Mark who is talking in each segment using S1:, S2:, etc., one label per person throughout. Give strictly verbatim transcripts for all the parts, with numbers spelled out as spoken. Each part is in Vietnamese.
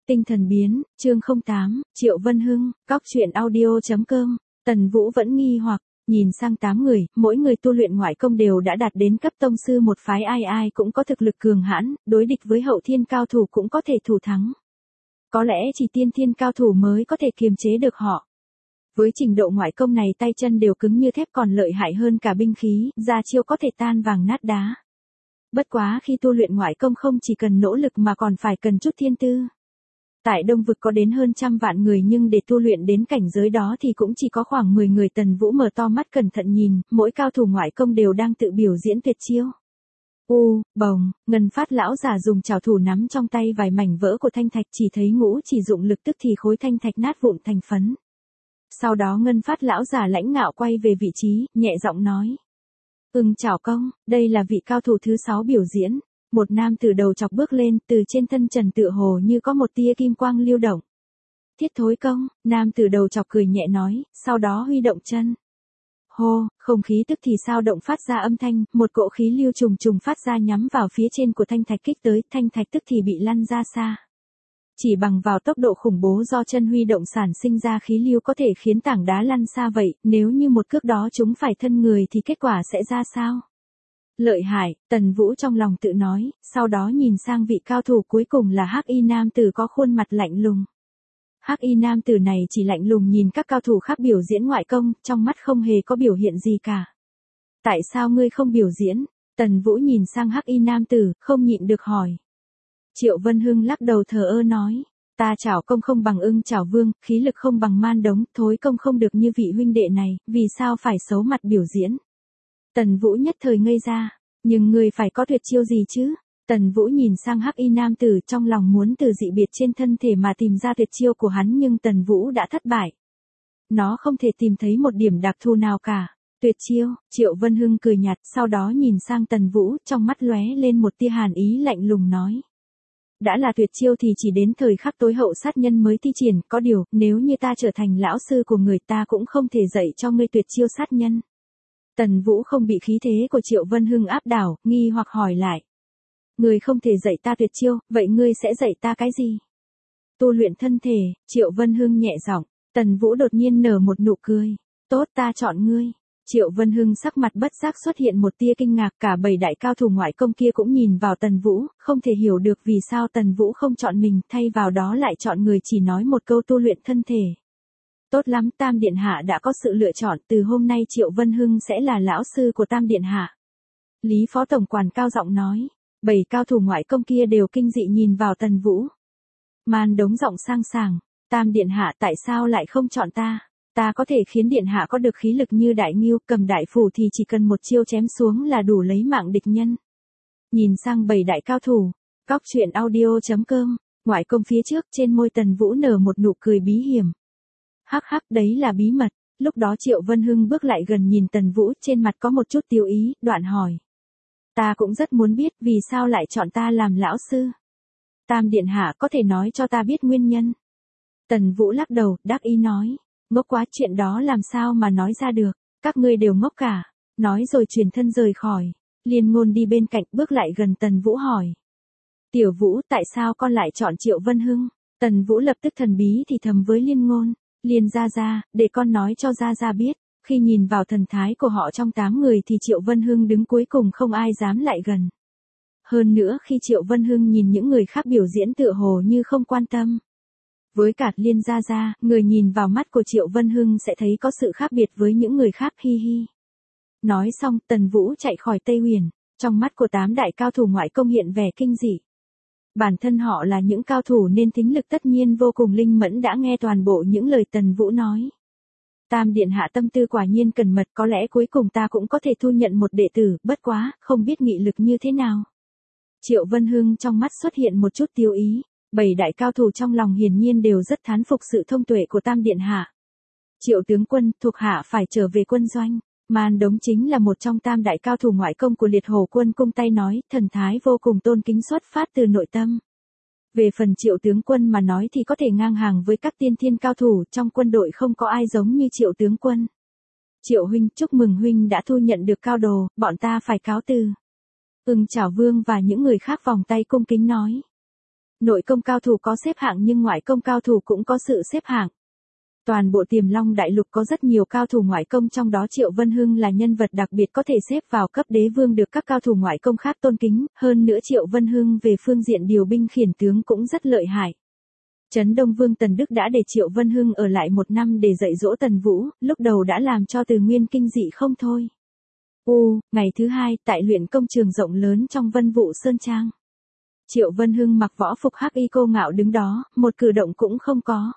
S1: Tinh thần biến, chương không tám, Triệu Vân Hưng, Cóc truyện audio.com, Tần Vũ vẫn nghi hoặc, nhìn sang tám người, mỗi người tu luyện ngoại công đều đã đạt đến cấp tông sư một phái, ai ai cũng có thực lực cường hãn, đối địch với hậu thiên cao thủ cũng có thể thủ thắng. Có lẽ chỉ tiên thiên cao thủ mới có thể kiềm chế được họ. Với trình độ ngoại công này tay chân đều cứng như thép, còn lợi hại hơn cả binh khí, ra chiêu có thể tan vàng nát đá. Bất quá khi tu luyện ngoại công không chỉ cần nỗ lực mà còn phải cần chút thiên tư. Tại Đông Vực có đến hơn trăm vạn người, nhưng để tu luyện đến cảnh giới đó thì cũng chỉ có khoảng mười người. Tần Vũ mở to mắt cẩn thận nhìn, mỗi cao thủ ngoại công đều đang tự biểu diễn tuyệt chiêu. U, bồng, Ngân Phát lão già dùng trảo thủ nắm trong tay vài mảnh vỡ của thanh thạch, chỉ thấy ngũ chỉ dụng lực tức thì khối thanh thạch nát vụn thành phấn. Sau đó Ngân Phát lão già lãnh ngạo quay về vị trí, nhẹ giọng nói: "Ưng Trảo công, đây là vị cao thủ thứ sáu biểu diễn." Một nam tử đầu chọc bước lên, từ trên thân trần tựa hồ như có một tia kim quang lưu động. "Thiết thối công." Nam tử đầu chọc cười nhẹ nói, sau đó huy động chân. Hô, không khí tức thì sao động phát ra âm thanh, một cỗ khí lưu trùng trùng phát ra nhắm vào phía trên của thanh thạch kích tới, thanh thạch tức thì bị lăn ra xa. Chỉ bằng vào tốc độ khủng bố do chân huy động sản sinh ra khí lưu có thể khiến tảng đá lăn xa vậy, nếu như một cước đó chúng phải thân người thì kết quả sẽ ra sao? Lợi hại, Tần Vũ trong lòng tự nói, sau đó nhìn sang vị cao thủ cuối cùng là Hắc Y nam tử có khuôn mặt lạnh lùng. Hắc Y nam tử này chỉ lạnh lùng nhìn các cao thủ khác biểu diễn ngoại công, trong mắt không hề có biểu hiện gì cả. "Tại sao ngươi không biểu diễn?" Tần Vũ nhìn sang Hắc Y nam tử, không nhịn được hỏi. Triệu Vân Hưng lắc đầu thờ ơ nói: "Ta trảo công không bằng Ưng Trảo Vương, khí lực không bằng Man Đống, thối công không được như vị huynh đệ này, vì sao phải xấu mặt biểu diễn?" Tần Vũ nhất thời ngây ra, "Nhưng ngươi phải có tuyệt chiêu gì chứ?" Tần Vũ nhìn sang Hắc Y nam tử, trong lòng muốn từ dị biệt trên thân thể mà tìm ra tuyệt chiêu của hắn, nhưng Tần Vũ đã thất bại. Nó không thể tìm thấy một điểm đặc thù nào cả. "Tuyệt chiêu?" Triệu Vân Hưng cười nhạt, sau đó nhìn sang Tần Vũ, trong mắt lóe lên một tia hàn ý, lạnh lùng nói: "Đã là tuyệt chiêu thì chỉ đến thời khắc tối hậu sát nhân mới thi triển, có điều, nếu như ta trở thành lão sư của người, ta cũng không thể dạy cho ngươi tuyệt chiêu sát nhân." Tần Vũ không bị khí thế của Triệu Vân Hưng áp đảo, nghi hoặc hỏi lại: "Ngươi không thể dạy ta tuyệt chiêu, vậy ngươi sẽ dạy ta cái gì?" "Tu luyện thân thể." Triệu Vân Hưng nhẹ giọng. Tần Vũ đột nhiên nở một nụ cười. "Tốt, ta chọn ngươi." Triệu Vân Hưng sắc mặt bất giác xuất hiện một tia kinh ngạc, cả bảy đại cao thủ ngoại công kia cũng nhìn vào Tần Vũ, không thể hiểu được vì sao Tần Vũ không chọn mình, thay vào đó lại chọn người chỉ nói một câu tu luyện thân thể. "Tốt lắm, Tam Điện Hạ đã có sự lựa chọn, từ hôm nay Triệu Vân Hưng sẽ là lão sư của Tam Điện Hạ." Lý Phó Tổng quản cao giọng nói. Bảy cao thủ ngoại công kia đều kinh dị nhìn vào Tần Vũ. Man Đống giọng sang sảng: "Tam Điện Hạ tại sao lại không chọn ta? Ta có thể khiến Điện Hạ có được khí lực như đại ngưu, cầm đại phủ thì chỉ cần một chiêu chém xuống là đủ lấy mạng địch nhân." Nhìn sang bảy đại cao thủ, Cóc truyện audio.com, ngoại công phía trước, trên môi Tần Vũ nở một nụ cười bí hiểm. "Hắc hắc, đấy là bí mật." Lúc đó Triệu Vân Hưng bước lại gần nhìn Tần Vũ, trên mặt có một chút tiêu ý, đoạn hỏi: "Ta cũng rất muốn biết, vì sao lại chọn ta làm lão sư? Tam Điện Hạ có thể nói cho ta biết nguyên nhân?" Tần Vũ lắc đầu, đắc ý nói: "Ngốc quá, chuyện đó làm sao mà nói ra được, các ngươi đều ngốc cả." Nói rồi chuyển thân rời khỏi. Liên Ngôn đi bên cạnh, bước lại gần Tần Vũ hỏi: "Tiểu Vũ, tại sao con lại chọn Triệu Vân Hưng?" Tần Vũ lập tức thần bí thì thầm với Liên Ngôn: "Liên gia gia, để con nói cho gia gia biết." Khi nhìn vào thần thái của họ trong tám người thì Triệu Vân Hưng đứng cuối cùng, không ai dám lại gần. Hơn nữa khi Triệu Vân Hưng nhìn những người khác biểu diễn tựa hồ như không quan tâm. Với cả Liên gia gia, người nhìn vào mắt của Triệu Vân Hưng sẽ thấy có sự khác biệt với những người khác, hi hi. Nói xong, Tần Vũ chạy khỏi Tây Huyền. Trong mắt của tám đại cao thủ ngoại công hiện vẻ kinh dị. Bản thân họ là những cao thủ nên thính lực tất nhiên vô cùng linh mẫn, đã nghe toàn bộ những lời Tần Vũ nói. Tam Điện Hạ tâm tư quả nhiên cẩn mật, có lẽ cuối cùng ta cũng có thể thu nhận một đệ tử, bất quá, không biết nghị lực như thế nào. Triệu Vân Hưng trong mắt xuất hiện một chút tiêu ý. Bảy đại cao thủ trong lòng hiển nhiên đều rất thán phục sự thông tuệ của Tam Điện Hạ. Triệu tướng quân, thuộc hạ phải trở về quân doanh. Man Đống chính là một trong tam đại cao thủ ngoại công của Liệt Hổ quân, cung tay nói, thần thái vô cùng tôn kính xuất phát từ nội tâm. Về phần Triệu tướng quân mà nói thì có thể ngang hàng với các tiên thiên cao thủ, trong quân đội không có ai giống như Triệu tướng quân. Triệu huynh, chúc mừng huynh đã thu nhận được cao đồ, bọn ta phải cáo từ. Ưng Trảo Vương và những người khác vòng tay cung kính nói. Nội công cao thủ có xếp hạng nhưng ngoại công cao thủ cũng có sự xếp hạng. Toàn bộ Tiềm Long Đại Lục có rất nhiều cao thủ ngoại công, trong đó Triệu Vân Hưng là nhân vật đặc biệt có thể xếp vào cấp đế vương được các cao thủ ngoại công khác tôn kính, hơn nữa Triệu Vân Hưng về phương diện điều binh khiển tướng cũng rất lợi hại. Trấn Đông Vương Tần Đức đã để Triệu Vân Hưng ở lại một năm để dạy dỗ Tần Vũ, lúc đầu đã làm cho Từ Nguyên kinh dị không thôi. U, ngày thứ hai, tại luyện công trường rộng lớn trong Vân Vũ Sơn Trang. Triệu Vân Hưng mặc võ phục hắc y cô ngạo đứng đó, một cử động cũng không có.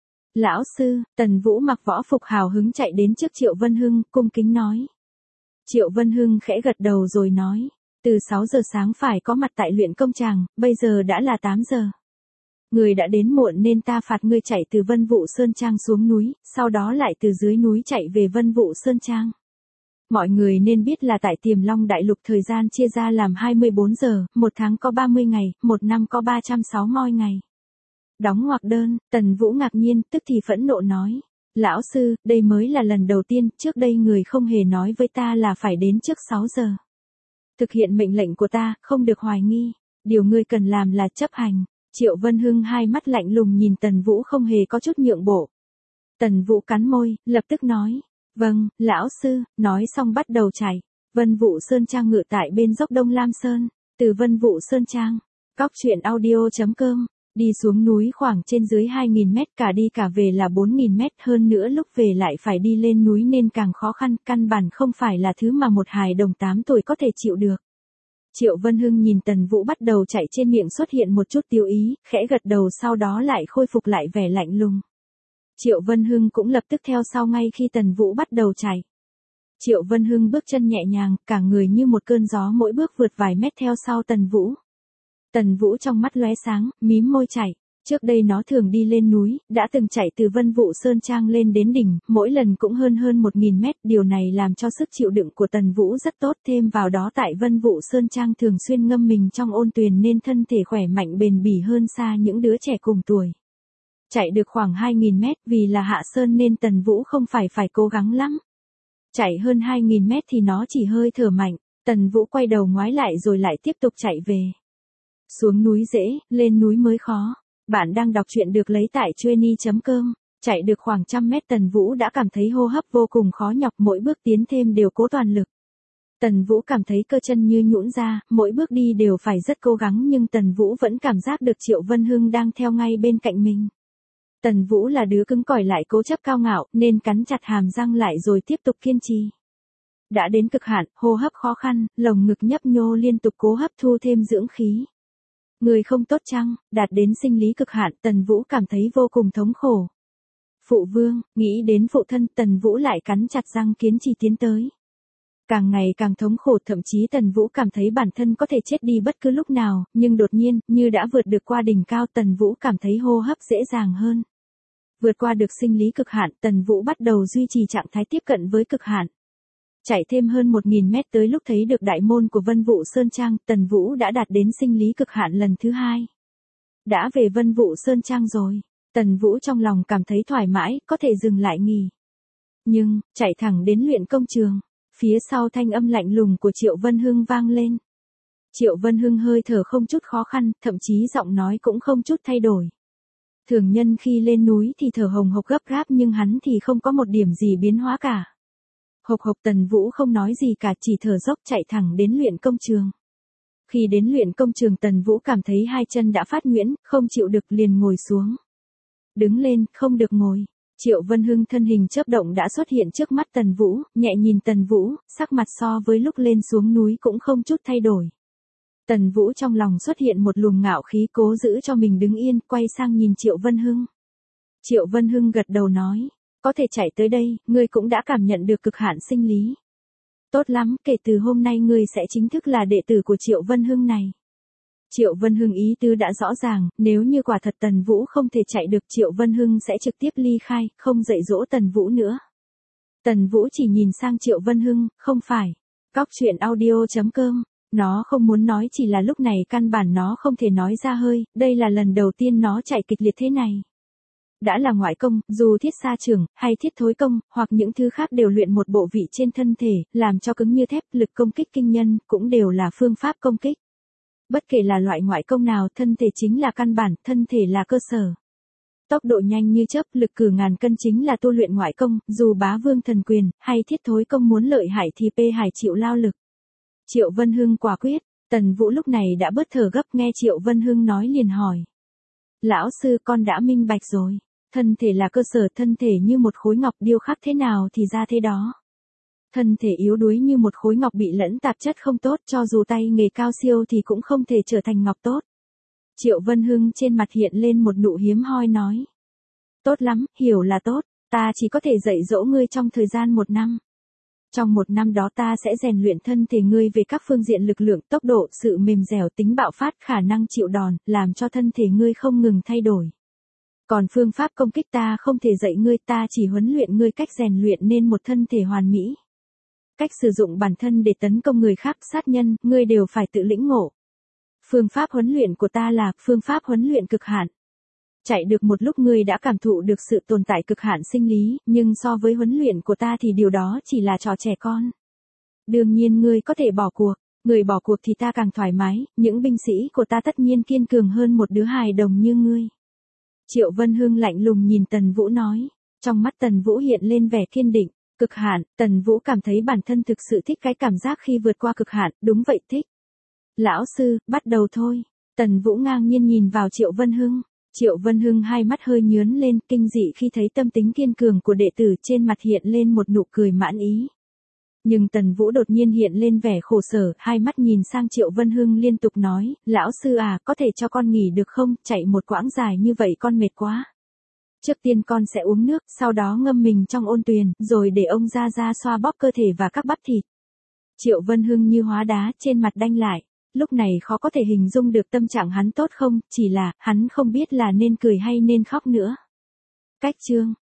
S1: Lão sư, Tần Vũ mặc võ phục hào hứng chạy đến trước Triệu Vân Hưng, cung kính nói. Triệu Vân Hưng khẽ gật đầu rồi nói, từ sáu giờ sáng phải có mặt tại luyện công tràng, bây giờ đã là tám giờ. Người đã đến muộn nên ta phạt ngươi chạy từ Vân Vũ Sơn Trang xuống núi, sau đó lại từ dưới núi chạy về Vân Vũ Sơn Trang. Mọi người nên biết là tại Tiềm Long Đại Lục thời gian chia ra làm hai mươi bốn giờ, một tháng có ba mươi ngày, một năm có ba trăm sáu mươi ngày. Đóng ngoặc đơn, Tần Vũ ngạc nhiên, tức thì phẫn nộ nói. Lão sư, đây mới là lần đầu tiên, trước đây người không hề nói với ta là phải đến trước sáu giờ. Thực hiện mệnh lệnh của ta, không được hoài nghi. Điều ngươi cần làm là chấp hành. Triệu Vân Hưng hai mắt lạnh lùng nhìn Tần Vũ không hề có chút nhượng bộ. Tần Vũ cắn môi, lập tức nói. Vâng, lão sư, nói xong bắt đầu chạy. Vân Vũ Sơn Trang ngự tại bên dốc Đông Lam Sơn. Từ Vân Vũ Sơn Trang, cóc truyện audio chấm com. Đi xuống núi khoảng trên dưới hai nghìn mét, cả đi cả về là bốn nghìn mét, hơn nữa lúc về lại phải đi lên núi nên càng khó khăn, căn bản không phải là thứ mà một hài đồng tám tuổi có thể chịu được. Triệu Vân Hưng nhìn Tần Vũ bắt đầu chạy, trên miệng xuất hiện một chút tiêu ý, khẽ gật đầu sau đó lại khôi phục lại vẻ lạnh lùng. Triệu Vân Hưng cũng lập tức theo sau ngay khi Tần Vũ bắt đầu chạy. Triệu Vân Hưng bước chân nhẹ nhàng, cả người như một cơn gió mỗi bước vượt vài mét theo sau Tần Vũ. Tần Vũ trong mắt lóe sáng, mím môi chạy. Trước đây nó thường đi lên núi, đã từng chạy từ Vân Vũ Sơn Trang lên đến đỉnh, mỗi lần cũng hơn hơn một nghìn mét, điều này làm cho sức chịu đựng của Tần Vũ rất tốt, thêm vào đó tại Vân Vũ Sơn Trang thường xuyên ngâm mình trong ôn tuyền nên thân thể khỏe mạnh bền bỉ hơn xa những đứa trẻ cùng tuổi. Chạy được khoảng hai nghìn mét, vì là hạ sơn nên Tần Vũ không phải phải cố gắng lắm. Chạy hơn hai nghìn mét thì nó chỉ hơi thở mạnh, Tần Vũ quay đầu ngoái lại rồi lại tiếp tục chạy về. Xuống núi dễ, lên núi mới khó. Bạn đang đọc truyện được lấy tại chueny chấm com. Chạy được khoảng trăm mét Tần Vũ đã cảm thấy hô hấp vô cùng khó nhọc, mỗi bước tiến thêm đều cố toàn lực. Tần Vũ cảm thấy cơ chân như nhũn ra, mỗi bước đi đều phải rất cố gắng nhưng Tần Vũ vẫn cảm giác được Triệu Vân Hưng đang theo ngay bên cạnh mình. Tần Vũ là đứa cứng cỏi lại cố chấp cao ngạo nên cắn chặt hàm răng lại rồi tiếp tục kiên trì. Đã đến cực hạn, hô hấp khó khăn, lồng ngực nhấp nhô liên tục cố hấp thu thêm dưỡng khí. Người không tốt chăng, đạt đến sinh lý cực hạn, Tần Vũ cảm thấy vô cùng thống khổ. Phụ vương, nghĩ đến phụ thân, Tần Vũ lại cắn chặt răng kiên trì tiến tới. Càng ngày càng thống khổ, thậm chí Tần Vũ cảm thấy bản thân có thể chết đi bất cứ lúc nào, nhưng đột nhiên, như đã vượt được qua đỉnh cao, Tần Vũ cảm thấy hô hấp dễ dàng hơn. Vượt qua được sinh lý cực hạn, Tần Vũ bắt đầu duy trì trạng thái tiếp cận với cực hạn. Chạy thêm hơn một nghìn mét tới lúc thấy được đại môn của Vân Vũ Sơn Trang, Tần Vũ đã đạt đến sinh lý cực hạn lần thứ hai. Đã về Vân Vũ Sơn Trang rồi, Tần Vũ trong lòng cảm thấy thoải mái, có thể dừng lại nghỉ. Nhưng, chạy thẳng đến luyện công trường, phía sau thanh âm lạnh lùng của Triệu Vân Hưng vang lên. Triệu Vân Hưng hơi thở không chút khó khăn, thậm chí giọng nói cũng không chút thay đổi. Thường nhân khi lên núi thì thở hồng hộc gấp gáp nhưng hắn thì không có một điểm gì biến hóa cả. Hộc hộc Tần Vũ không nói gì cả, chỉ thở dốc chạy thẳng đến luyện công trường. Khi đến luyện công trường Tần Vũ cảm thấy hai chân đã phát nhuyễn, không chịu được liền ngồi xuống. Đứng lên, không được ngồi. Triệu Vân Hưng thân hình chớp động đã xuất hiện trước mắt Tần Vũ, nhẹ nhìn Tần Vũ, sắc mặt so với lúc lên xuống núi cũng không chút thay đổi. Tần Vũ trong lòng xuất hiện một luồng ngạo khí, cố giữ cho mình đứng yên, quay sang nhìn Triệu Vân Hưng. Triệu Vân Hưng gật đầu nói, có thể chạy tới đây, ngươi cũng đã cảm nhận được cực hạn sinh lý. Tốt lắm, kể từ hôm nay ngươi sẽ chính thức là đệ tử của Triệu Vân Hưng này. Triệu Vân Hưng ý tứ đã rõ ràng, nếu như quả thật Tần Vũ không thể chạy được Triệu Vân Hưng sẽ trực tiếp ly khai, không dạy dỗ Tần Vũ nữa. Tần Vũ chỉ nhìn sang Triệu Vân Hưng, không phải. Cóc truyện audio chấm com. Nó không muốn nói, chỉ là lúc này căn bản nó không thể nói ra hơi, đây là lần đầu tiên nó chạy kịch liệt thế này. Đã là ngoại công, dù thiết sa trưởng, hay thiết thối công, hoặc những thứ khác đều luyện một bộ vị trên thân thể, làm cho cứng như thép, lực công kích kinh nhân, cũng đều là phương pháp công kích. Bất kể là loại ngoại công nào, thân thể chính là căn bản, thân thể là cơ sở. Tốc độ nhanh như chớp, lực cử ngàn cân chính là tu luyện ngoại công, dù bá vương thần quyền, hay thiết thối công muốn lợi hại thì pê hải chịu lao lực. Triệu Vân Hưng quả quyết, Tần Vũ lúc này đã bớt thở gấp, nghe Triệu Vân Hưng nói liền hỏi. Lão sư, con đã minh bạch rồi. Thân thể là cơ sở, thân thể như một khối ngọc điêu khắc thế nào thì ra thế đó. Thân thể yếu đuối như một khối ngọc bị lẫn tạp chất không tốt, cho dù tay nghề cao siêu thì cũng không thể trở thành ngọc tốt. Triệu Vân Hưng trên mặt hiện lên một nụ hiếm hoi nói. Tốt lắm, hiểu là tốt, ta chỉ có thể dạy dỗ ngươi trong thời gian một năm. Trong một năm đó ta sẽ rèn luyện thân thể ngươi về các phương diện lực lượng, tốc độ, sự mềm dẻo, tính bạo phát, khả năng chịu đòn, làm cho thân thể ngươi không ngừng thay đổi. Còn phương pháp công kích ta không thể dạy ngươi, ta chỉ huấn luyện ngươi cách rèn luyện nên một thân thể hoàn mỹ. Cách sử dụng bản thân để tấn công người khác, sát nhân, ngươi đều phải tự lĩnh ngộ. Phương pháp huấn luyện của ta là phương pháp huấn luyện cực hạn. Chạy được một lúc ngươi đã cảm thụ được sự tồn tại cực hạn sinh lý, nhưng so với huấn luyện của ta thì điều đó chỉ là trò trẻ con. Đương nhiên ngươi có thể bỏ cuộc, người bỏ cuộc thì ta càng thoải mái, những binh sĩ của ta tất nhiên kiên cường hơn một đứa hài đồng như ngươi. Triệu Vân Hưng lạnh lùng nhìn Tần Vũ nói, trong mắt Tần Vũ hiện lên vẻ kiên định, cực hạn, Tần Vũ cảm thấy bản thân thực sự thích cái cảm giác khi vượt qua cực hạn, đúng vậy thích. Lão sư, bắt đầu thôi. Tần Vũ ngang nhiên nhìn vào Triệu Vân Hưng. Triệu Vân Hưng hai mắt hơi nhướng lên, kinh dị khi thấy tâm tính kiên cường của đệ tử, trên mặt hiện lên một nụ cười mãn ý. Nhưng Tần Vũ đột nhiên hiện lên vẻ khổ sở, hai mắt nhìn sang Triệu Vân Hưng liên tục nói, lão sư à, có thể cho con nghỉ được không, chạy một quãng dài như vậy con mệt quá. Trước tiên con sẽ uống nước, sau đó ngâm mình trong ôn tuyền, rồi để ông ra ra xoa bóp cơ thể và các bắp thịt. Triệu Vân Hưng như hóa đá, trên mặt đanh lại. Lúc này khó có thể hình dung được tâm trạng hắn tốt không, chỉ là, hắn không biết là nên cười hay nên khóc nữa. Cách chương